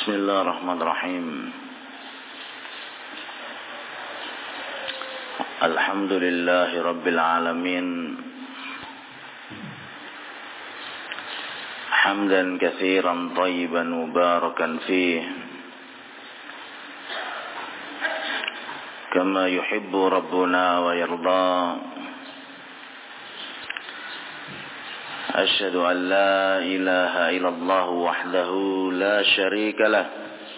Bismillahirrahmanirrahim. Alhamdulillahi Rabbil Alamin. Hamdan katsiran thayyiban mubarakan fih, kama yuhibbu Rabbuna wa yarda. Asyhadu an la ilaha illallah wahdahu la syarika lah,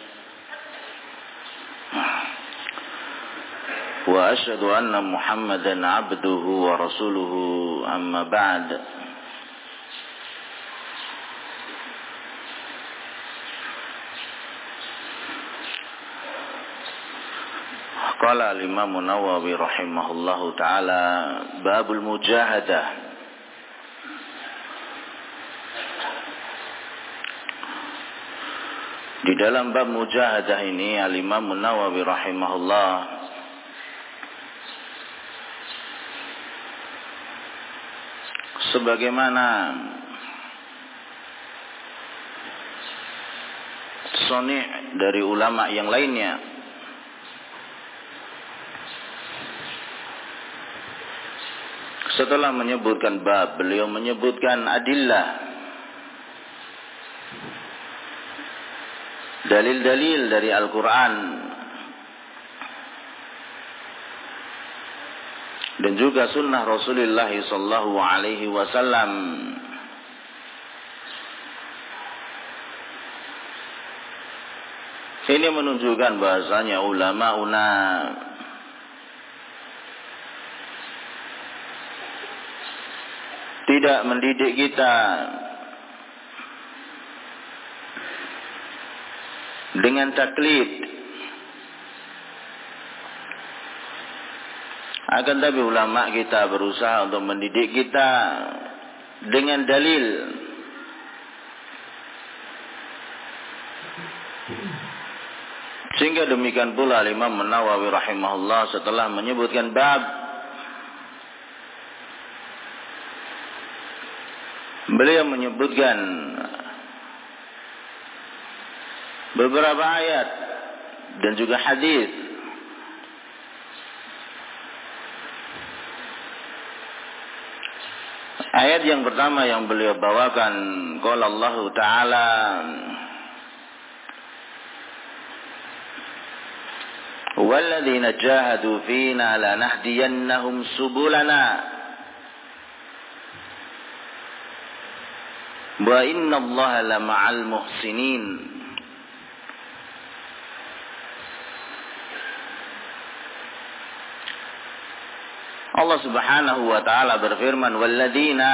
wa asyhadu anna Muhammadan abduhu wa rasuluhu, amma ba'd. Qala al-Imam Nawawi rahimahullahu ta'ala, babul mujahadah. Di dalam bab mujahadah ini al-Imam Nawawi rahimahullah sebagaimana soni' dari ulama yang lainnya setelah menyebutkan bab, beliau menyebutkan adillah, dalil-dalil dari Al-Quran dan juga sunnah Rasulullah sallallahu alaihi wasallam. Ini menunjukkan bahasanya ulama-una tidak mendidik kita dengan taklid, akan tapi ulama kita berusaha untuk mendidik kita dengan dalil. Sehingga demikian pula Imam Nawawi rahimahullah setelah menyebutkan bab, beliau menyebutkan beberapa ayat dan juga hadis ayat yang pertama yang beliau bawakan, qala Allah Ta'ala, walladzina jahadu fina lanahdiyannahum subulana wa innallaha lama'al muhsinin. Allah Subhanahu wa ta'ala berfirman, walladzina,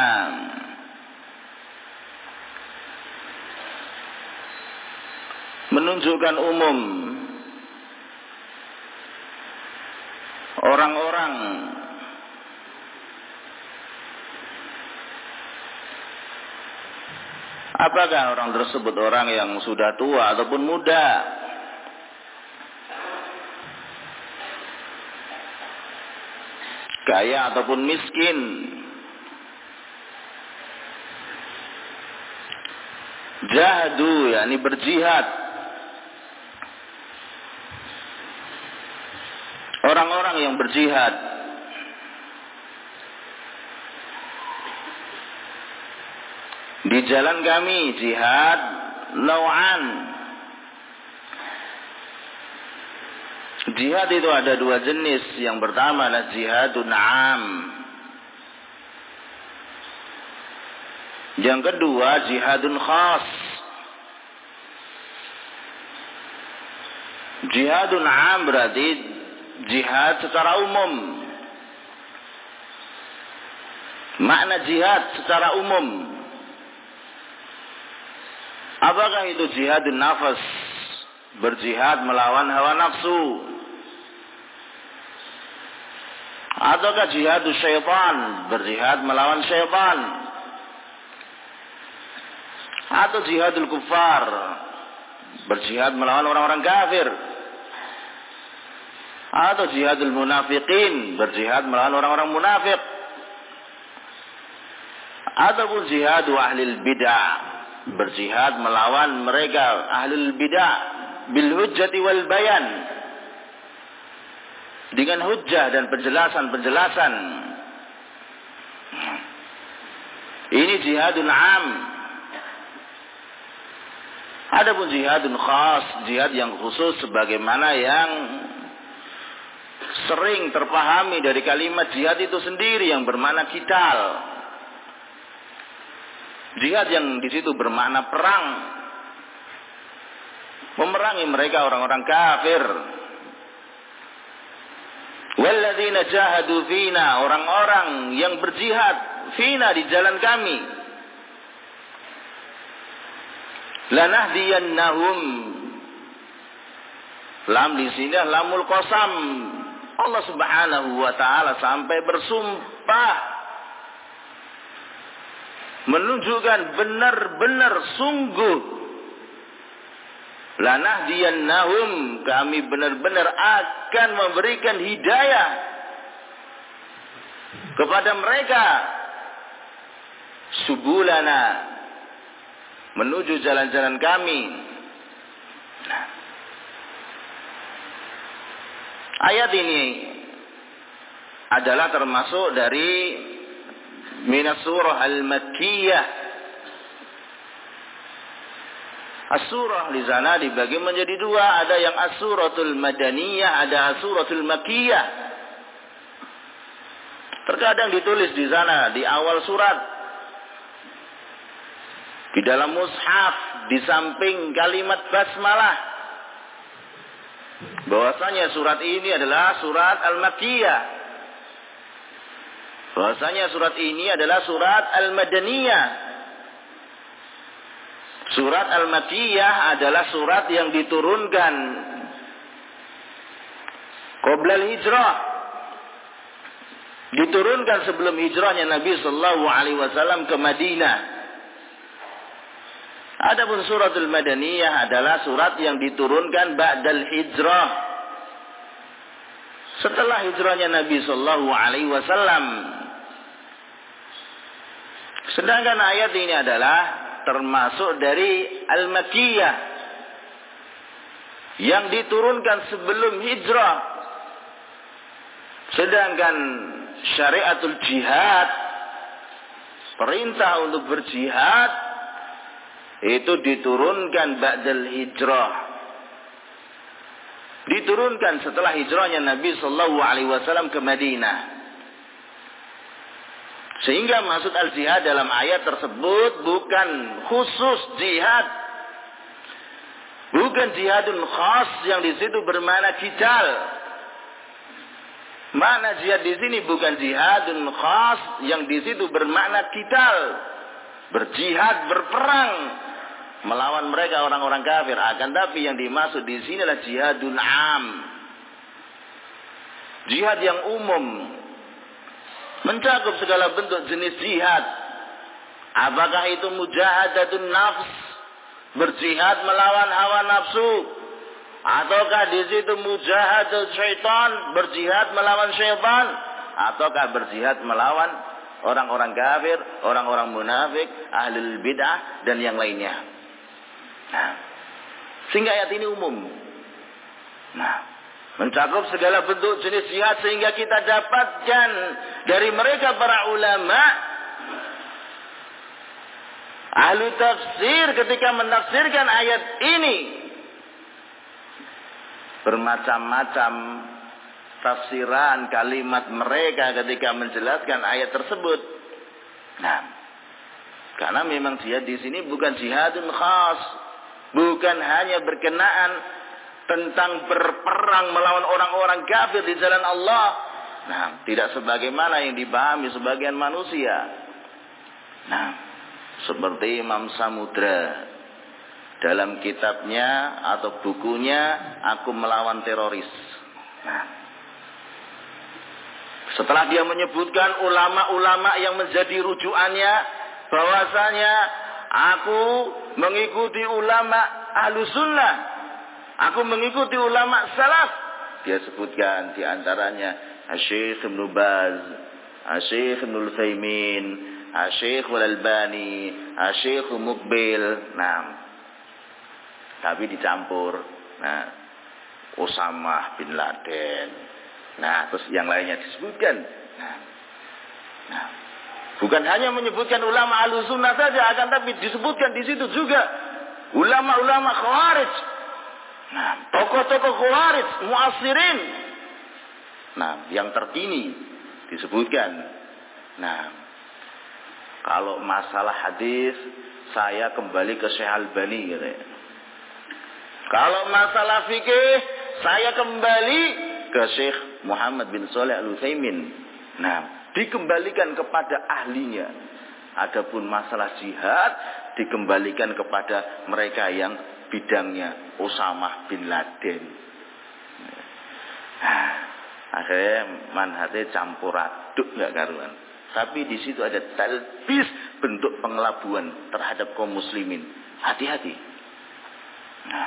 menunjukkan umum orang-orang apakah orang tersebut orang yang sudah tua ataupun muda, kaya ataupun miskin, jahadu yakni berjihad, orang-orang yang berjihad di jalan kami, jihad nau'an. Jihad itu ada dua jenis. Yang pertama adalah jihadun am, yang kedua jihadun khas. Jihadun am berarti jihad secara umum. Makna jihad secara umum, apakah itu jihadun nafas, berjihad melawan hawa nafsu, ataukah jihadus syaitan, berjihad melawan syaitan, atau jihadul kuffar, berjihad melawan orang-orang kafir, atau jihadul munafiqin, berjihad melawan orang-orang munafik, ataupun jihadu ahlil bid'ah, berjihad melawan mereka ahlul bidah bil hujjati wal bayan, dengan hujjah dan penjelasan-penjelasan. Ini jihadun am. Adapun jihadun khas, jihad yang khusus sebagaimana yang sering terpahami dari kalimat jihad itu sendiri yang bermakna qital. Jihad yang di situ bermakna perang. Memerangi mereka orang-orang kafir. Walladzina jahadu fina, orang-orang yang berjihad fina di jalan kami. Lanahdiyannahum. Lam di sini lamul qasam. Allah Subhanahu wa taala sampai bersumpah menunjukkan benar-benar sungguh. Lanahdiyannahum, kami benar-benar akan memberikan hidayah kepada mereka subulana, menuju jalan-jalan kami. Ayat ini adalah termasuk dari minas surah al-makkiyah. As-surah di sana dibagi menjadi dua, ada yang as-suratul madaniyah, ada as-suratul makkiyah. Terkadang ditulis di sana di awal surat, di dalam mushaf, di samping kalimat basmalah, bahwasanya surat ini adalah surat al-makkiyah. Bahwasanya surat ini adalah surat al-madaniyah. Surat al-makkiyah adalah surat yang diturunkan qabla al-hijrah. Diturunkan sebelum hijrahnya Nabi sallallahu alaihi wasallam ke Madinah. Adapun suratul madaniyah adalah surat yang diturunkan ba'dal hijrah, setelah hijrahnya Nabi sallallahu alaihi wasallam. Sedangkan ayat ini adalah termasuk dari al-makkiyah yang diturunkan sebelum hijrah. Sedangkan syariatul jihad, perintah untuk berjihad, itu diturunkan ba'dal hijrah. Diturunkan setelah hijrahnya Nabi sallallahu alaihi wasallam ke Madinah. Sehingga maksud al-jihad dalam ayat tersebut bukan khusus jihad. Bukan jihadun khas yang di situ bermakna qital. Makna jihad di sini bukan jihadun khas yang di situ bermakna qital. Berjihad, berperang melawan mereka orang-orang kafir. Akan tapi yang dimaksud di sini adalah jihadun am. Jihad yang umum, mencakup segala bentuk jenis jihad. Apakah itu mujahadatun nafs, berjihad melawan hawa nafsu, ataukah di situ mujahadat syaitan, berjihad melawan syaitan, ataukah berjihad melawan orang-orang kafir, orang-orang munafik, ahlul bid'ah dan yang lainnya. Nah, sehingga ayat ini umum. Nah, mencakup segala bentuk jenis jihad, sehingga kita dapatkan dari mereka para ulama ahli tafsir ketika menafsirkan ayat ini bermacam-macam tafsiran kalimat mereka ketika menjelaskan ayat tersebut. Nah, karena memang jihad di sini bukan jihadun khas, bukan hanya berkenaan tentang berperang melawan orang-orang kafir di jalan Allah. Nah, tidak sebagaimana yang dipahami sebagian manusia. Nah, seperti Imam Samudra dalam kitabnya atau bukunya Aku Melawan Teroris. Nah, setelah dia menyebutkan ulama-ulama yang menjadi rujukannya, bahwasanya aku mengikuti ulama Ahlus Sunnah, aku mengikuti ulama salaf. Dia sebutkan di antaranya Syekh Ibnu Baz, Syekh Ibnu Utsaimin, Syekh Al-Albani, Syekh Muqbil. Nah, tapi dicampur. Nah, Usamah bin Laden. Nah, terus yang lainnya disebutkan. Nah, bukan hanya menyebutkan ulama Ahlussunnah saja, akan tapi disebutkan di situ juga ulama-ulama Khawarij. Nah, tokoh-tokoh Khawarij, mu'assirin. Nah, yang terkini disebutkan. Nah, kalau masalah hadis, saya kembali ke Syekh Albani gitu ya. Kalau masalah fikih, saya kembali ke Syekh Muhammad bin Shalih Al-Utsaimin. Nah, dikembalikan kepada ahlinya. Adapun masalah jihad dikembalikan kepada mereka yang bidangnya Usamah bin Laden. Nah, akhirnya manhajnya campur aduk nggak karuan. Tapi di situ ada talbis, bentuk pengelabuan terhadap kaum muslimin. Hati-hati. Nah,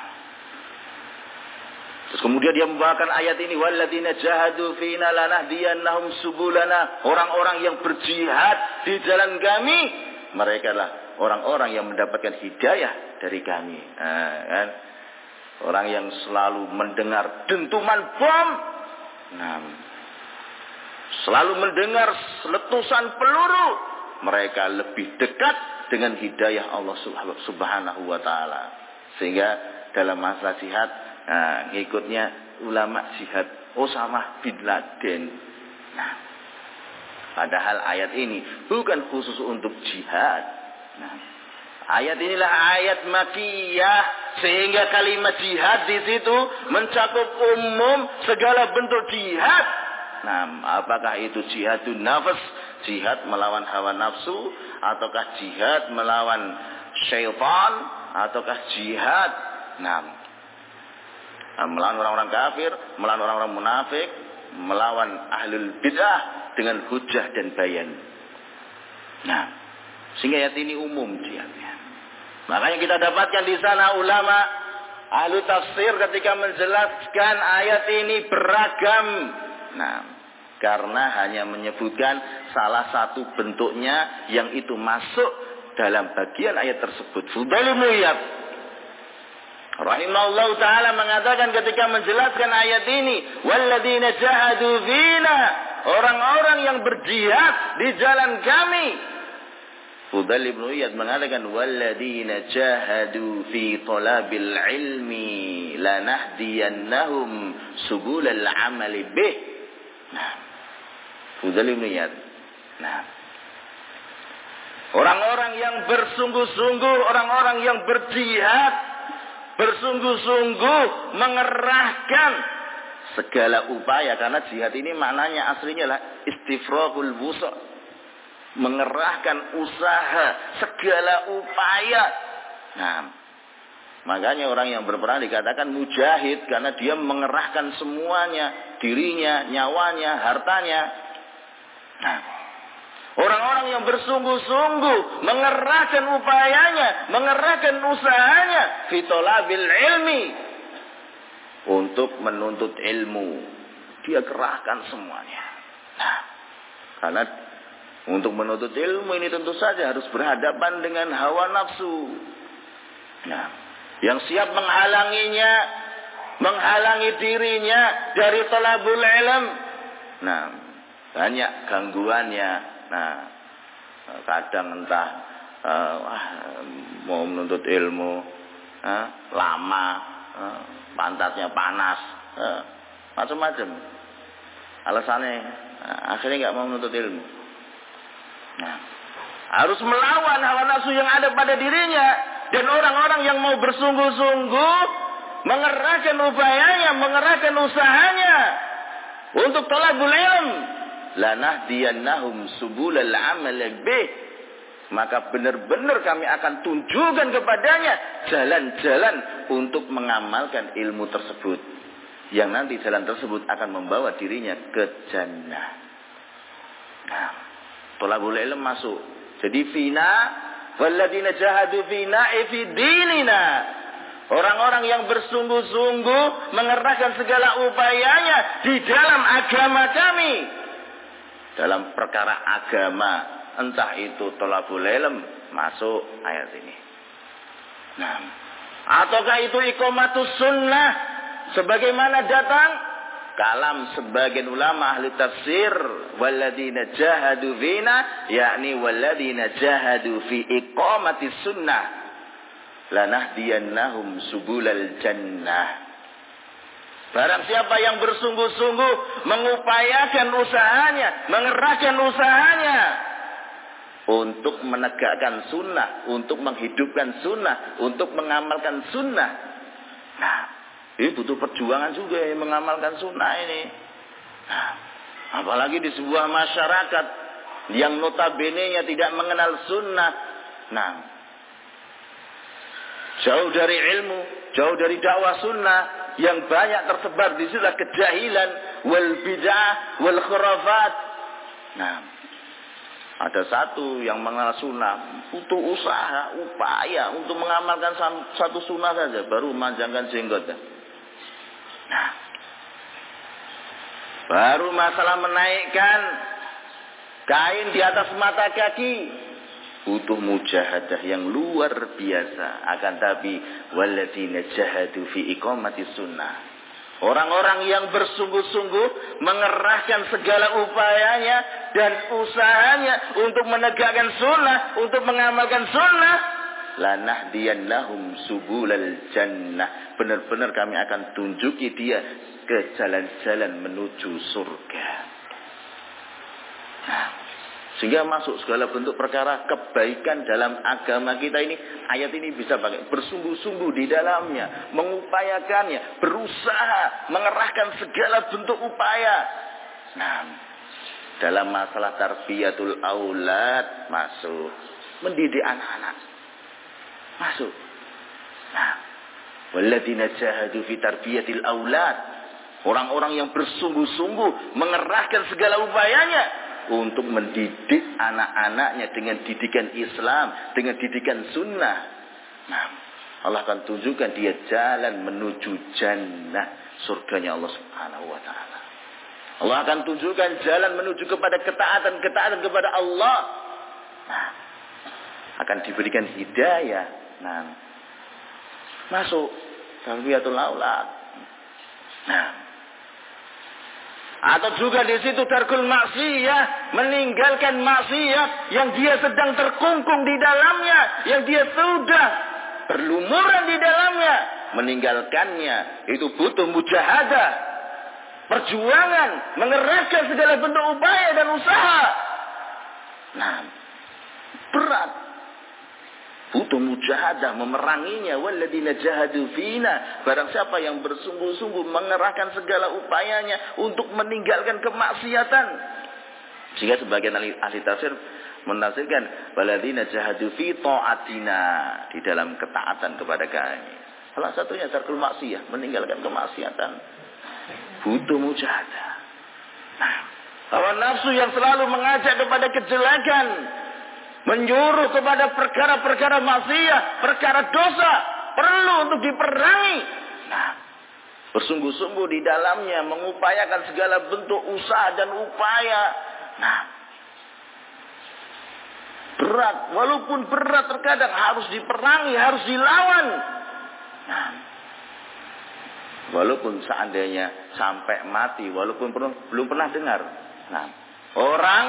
terus kemudian dia membawakan ayat ini, walladzina jahadu fina lanahdiyannahum subulana. Orang-orang yang berjihad di jalan kami, mereka lah orang-orang yang mendapatkan hidayah dari kami. Nah, kan? Orang yang selalu mendengar dentuman bom, nah, selalu mendengar letusan peluru, mereka lebih dekat dengan hidayah Allah Subhanahu wa taala. Sehingga dalam masalah jihad, nah, ngikutnya ulama jihad Usamah bin Laden. Nah, padahal ayat ini bukan khusus untuk jihad. Nah, ayat inilah ayat Makkiyah, sehingga kalimat jihad di situ mencakup umum segala bentuk jihad. Nah, apakah itu jihadun nafas, jihad melawan hawa nafsu, ataukah jihad melawan syaitan, ataukah jihad melawan orang-orang kafir, melawan orang-orang munafik, melawan ahlul bid'ah dengan hujjah dan bayan. Nah, sehingga ayat ini umum jihadnya. Makanya kita dapatkan di sana ulama ahlu tafsir ketika menjelaskan ayat ini beragam. Nah, karena hanya menyebutkan salah satu bentuknya yang itu masuk dalam bagian ayat tersebut. Fudail bin Iyad rahimahullah ta'ala mengatakan ketika menjelaskan ayat ini, walladzina jahadu fina, orang-orang yang berjihad di jalan kami. Fudail bin Iyad mengatakan, walladzina jahadu fi talabil ilmi lanahdiyannahum subulal amali bih. Nah, Fudail bin Iyad. Nah, orang-orang yang bersungguh-sungguh, orang-orang yang berjihad, bersungguh-sungguh mengerahkan segala upaya, karena jihad ini maknanya aslinya lah istifragul wusa, mengerahkan usaha, segala upaya. Nah, makanya orang yang berperang dikatakan mujahid, karena dia mengerahkan semuanya, dirinya, nyawanya, hartanya. Nah, orang-orang yang bersungguh-sungguh mengerahkan upayanya, mengerahkan usahanya fi talabil ilmi, untuk menuntut ilmu, dia kerahkan semuanya. Nah, karena untuk menuntut ilmu ini tentu saja harus berhadapan dengan hawa nafsu. Nah, yang siap menghalanginya, menghalangi dirinya dari talabul ilm. Nah, banyak gangguannya. Nah, kadang entah mau menuntut ilmu lama, pantatnya panas, macam-macam alasannya, akhirnya nggak mau menuntut ilmu. Nah, harus melawan hawa nafsu yang ada pada dirinya, dan orang-orang yang mau bersungguh-sungguh mengerahkan upayanya, mengerahkan usahanya untuk talabul ilm, lanahdiyannahum subulal amal bih, maka benar-benar kami akan tunjukkan kepadanya jalan-jalan untuk mengamalkan ilmu tersebut, yang nanti jalan tersebut akan membawa dirinya ke jannah. Nah, thalabul ilm masuk. Jadi fina walladzina jahadu fina fi dinina, orang-orang yang bersungguh-sungguh mengerahkan segala upayanya di dalam agama kami, dalam perkara agama. entah itu thalabul ilm, masuk ayat ini. Nah, ataukah itu iqamatus sunnah sebagaimana datang kalam sebagian ulama ahli tafsir, walladzina jahadu fina, yakni walladzina jahadu fi iqamatis sunnah lanahdiyannahum subulal jannah. Barang siapa yang bersungguh-sungguh mengupayakan usahanya, mengerahkan usahanya untuk menegakkan sunnah, untuk menghidupkan sunnah, untuk mengamalkan sunnah. Nah, ini butuh perjuangan juga ya, mengamalkan sunnah ini. Nah, apalagi di sebuah masyarakat yang notabene-nya tidak mengenal sunnah. Nah, jauh dari ilmu, jauh dari dakwah sunnah, yang banyak tersebar di situ kejahilan, wal bid'ah, wal khurafat. Nah, ada satu yang mengenal sunnah, butuh usaha, upaya untuk mengamalkan satu sunnah saja, baru memanjangkan jenggot. Nah, baru masalah menaikkan kain di atas mata kaki, butuh mujahadah yang luar biasa. Akan tapi walladzina jahadu fi iqamatis sunnah, orang-orang yang bersungguh-sungguh mengerahkan segala upayanya dan usahanya untuk menegakkan sunnah, untuk mengamalkan sunnah, lanahdiyannahum subulal jannah, benar-benar kami akan tunjuki dia ke jalan-jalan menuju surga. Nah, sehingga masuk segala bentuk perkara kebaikan dalam agama kita ini. Ayat ini bisa pakai bersungguh-sungguh di dalamnya, mengupayakannya, berusaha, mengerahkan segala bentuk upaya. Nah, dalam masalah tarbiyatul aulad masuk, mendidik anak-anak masuk. Nah, walladzina jahadu fi tarbiyatil aulad, orang-orang yang bersungguh-sungguh mengerahkan segala upayanya untuk mendidik anak-anaknya dengan didikan Islam, dengan didikan sunnah. Nah, Allah akan tunjukkan dia jalan menuju jannah, surganya Allah Subhanahu wa taala. Allah akan tunjukkan jalan menuju kepada ketaatan kepada Allah. Nah, akan diberikan hidayah. Nah, masuk tarbiyatul aulad. Nah, atau juga di situ tarkul maksiyah, meninggalkan maksiat yang dia sedang terkungkung di dalamnya, yang dia sudah berlumuran di dalamnya, meninggalkannya itu butuh mujahadah, perjuangan, mengerahkan segala bentuk upaya dan usaha. Nah, berat, butuh mujahadah, memeranginya. Walladzina jahadu fina, barang siapa yang bersungguh-sungguh mengerahkan segala upayanya untuk meninggalkan kemaksiatan. Jika sebagian ahli tafsir menafsirkan walladzina jahadu fi ta'atina, di dalam ketaatan kepada kami. Salah satunya tarkul maksiyah, meninggalkan kemaksiatan. Butuh mujahadah. Nah, hawa nafsu yang selalu mengajak kepada kejelekan, menyuruh kepada perkara-perkara maksiat, perkara dosa, perlu untuk diperangi. Nah, bersungguh-sungguh di dalamnya, mengupayakan segala bentuk usaha dan upaya. Nah, berat, walaupun berat terkadang harus diperangi, harus dilawan. Nah, walaupun seandainya sampai mati, walaupun belum pernah dengar. Nah, orang,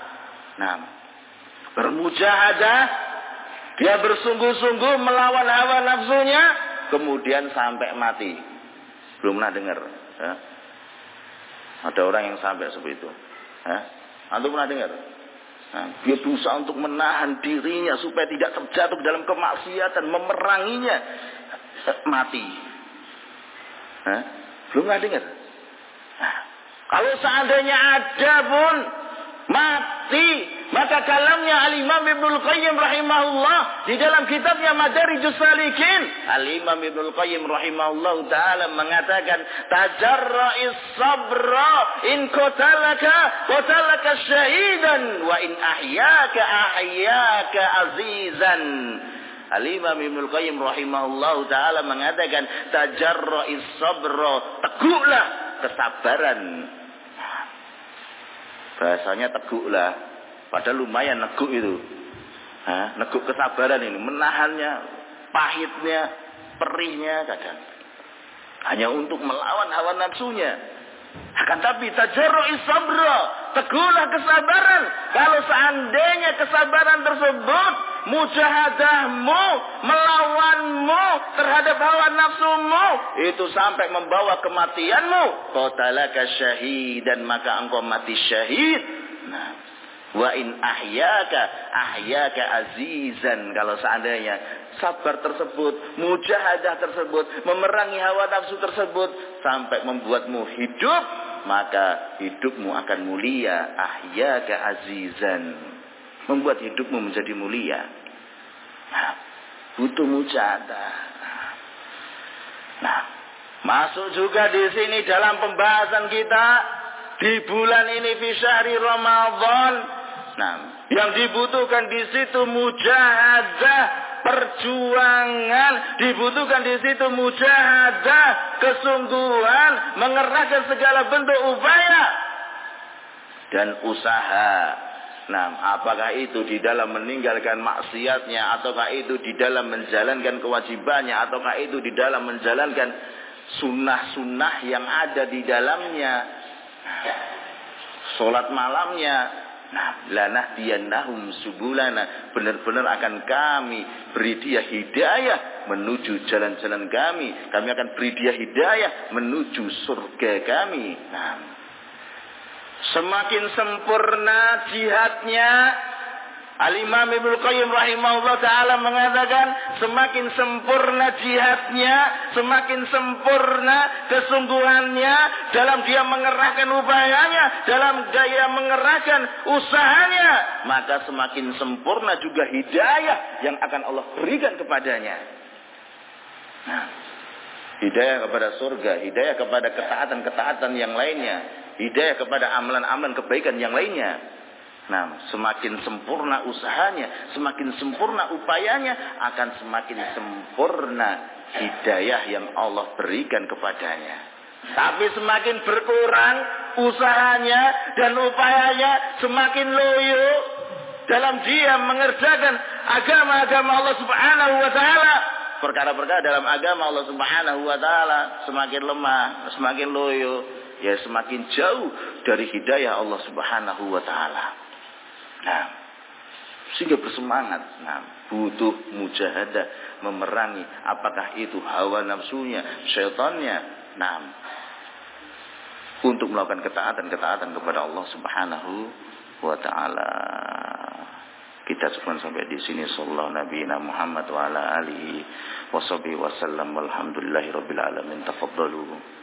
bermujahadah, dia bersungguh-sungguh melawan hawa nafsunya, kemudian sampai mati, belum pernah dengar. Ya. Ada orang yang sampai seperti itu. Ya. Antum pernah dengar? Nah, dia berusaha untuk menahan dirinya supaya tidak terjatuh dalam kemaksiatan, memeranginya, mati. Ya. Belum pernah dengar. Nah, kalau seandainya ada pun mati, maka kalamnya Al-Imam Ibnul Qayyim rahimahullah di dalam kitabnya Madarijus Salikin, Al-Imam Ibnul Qayyim rahimahullah ta'ala mengatakan, tajarra'is sabra in qatalaka syahidan wa in ahyaka azizan. Al-Imam Ibnul Qayyim rahimahullah ta'ala mengatakan, tajarra'is sabra, teguklah kesabaran. Bahasanya teguklah, Padahal lumayan neguk itu. Neguk kesabaran ini, menahannya, pahitnya, perihnya kadang. Hanya untuk melawan hawa nafsunya. Akan tapi tajarru'is sabra, teguhlah kesabaran. Kalau seandainya kesabaran tersebut, mujahadahmu, melawanmu terhadap hawa nafsumu, itu sampai membawa kematianmu, qatalaka syahidan, maka engkau mati syahid. Nah, wa in ahyaka azizan, kalau seandainya sabar tersebut, mujahadah tersebut, memerangi hawa nafsu tersebut sampai membuatmu hidup, maka hidupmu akan mulia. Ahyaka azizan, membuat hidupmu menjadi mulia. Nah, butuh mujahadah. Nah, masuk juga di sini dalam pembahasan kita di bulan ini fi syahri Ramadan. Nah, yang dibutuhkan di situ mujahadah, perjuangan, dibutuhkan di situ mujahadah, kesungguhan, mengerahkan segala bentuk upaya dan usaha. Nah, apakah itu di dalam meninggalkan maksiatnya, ataukah itu di dalam menjalankan kewajibannya, ataukah itu di dalam menjalankan sunnah-sunnah yang ada di dalamnya, sholat malamnya. Nah, lanahdiyannahum subulana, benar-benar akan kami beri dia hidayah menuju jalan-jalan kami. Kami akan beri dia hidayah menuju surga kami. Nah, semakin sempurna jihadnya, Al-Imam Ibnu Qayyim rahimahullah ta'ala mengatakan, semakin sempurna jihadnya, semakin sempurna kesungguhannya dalam dia mengerahkan upayanya, dalam daya mengerahkan usahanya, maka semakin sempurna juga hidayah yang akan Allah berikan kepadanya. Nah, hidayah kepada surga, hidayah kepada ketaatan-ketaatan yang lainnya, hidayah kepada amalan-amalan kebaikan yang lainnya. Nah, semakin sempurna usahanya, semakin sempurna upayanya, akan semakin sempurna hidayah yang Allah berikan kepadanya. Tapi semakin berkurang usahanya dan upayanya, semakin loyo dalam dia mengerjakan agama-agama Allah Subhanahu wa taala. Perkara-perkara dalam agama Allah Subhanahu wa taala semakin lemah, semakin loyo, ya semakin jauh dari hidayah Allah Subhanahu wa taala. Nah, sehingga bersemangat. Nah, butuh mujahadah, memerangi apakah itu hawa nafsunya, syaitannya. Nah, untuk melakukan ketaatan kepada Allah Subhanahu wa taala. Kita cukupkan sampai di sini. Sallallahu nabiyina Muhammad wa ala alihi wa sahbihi wasallam. Walhamdulillahirabbil alamin. Tafaddalu.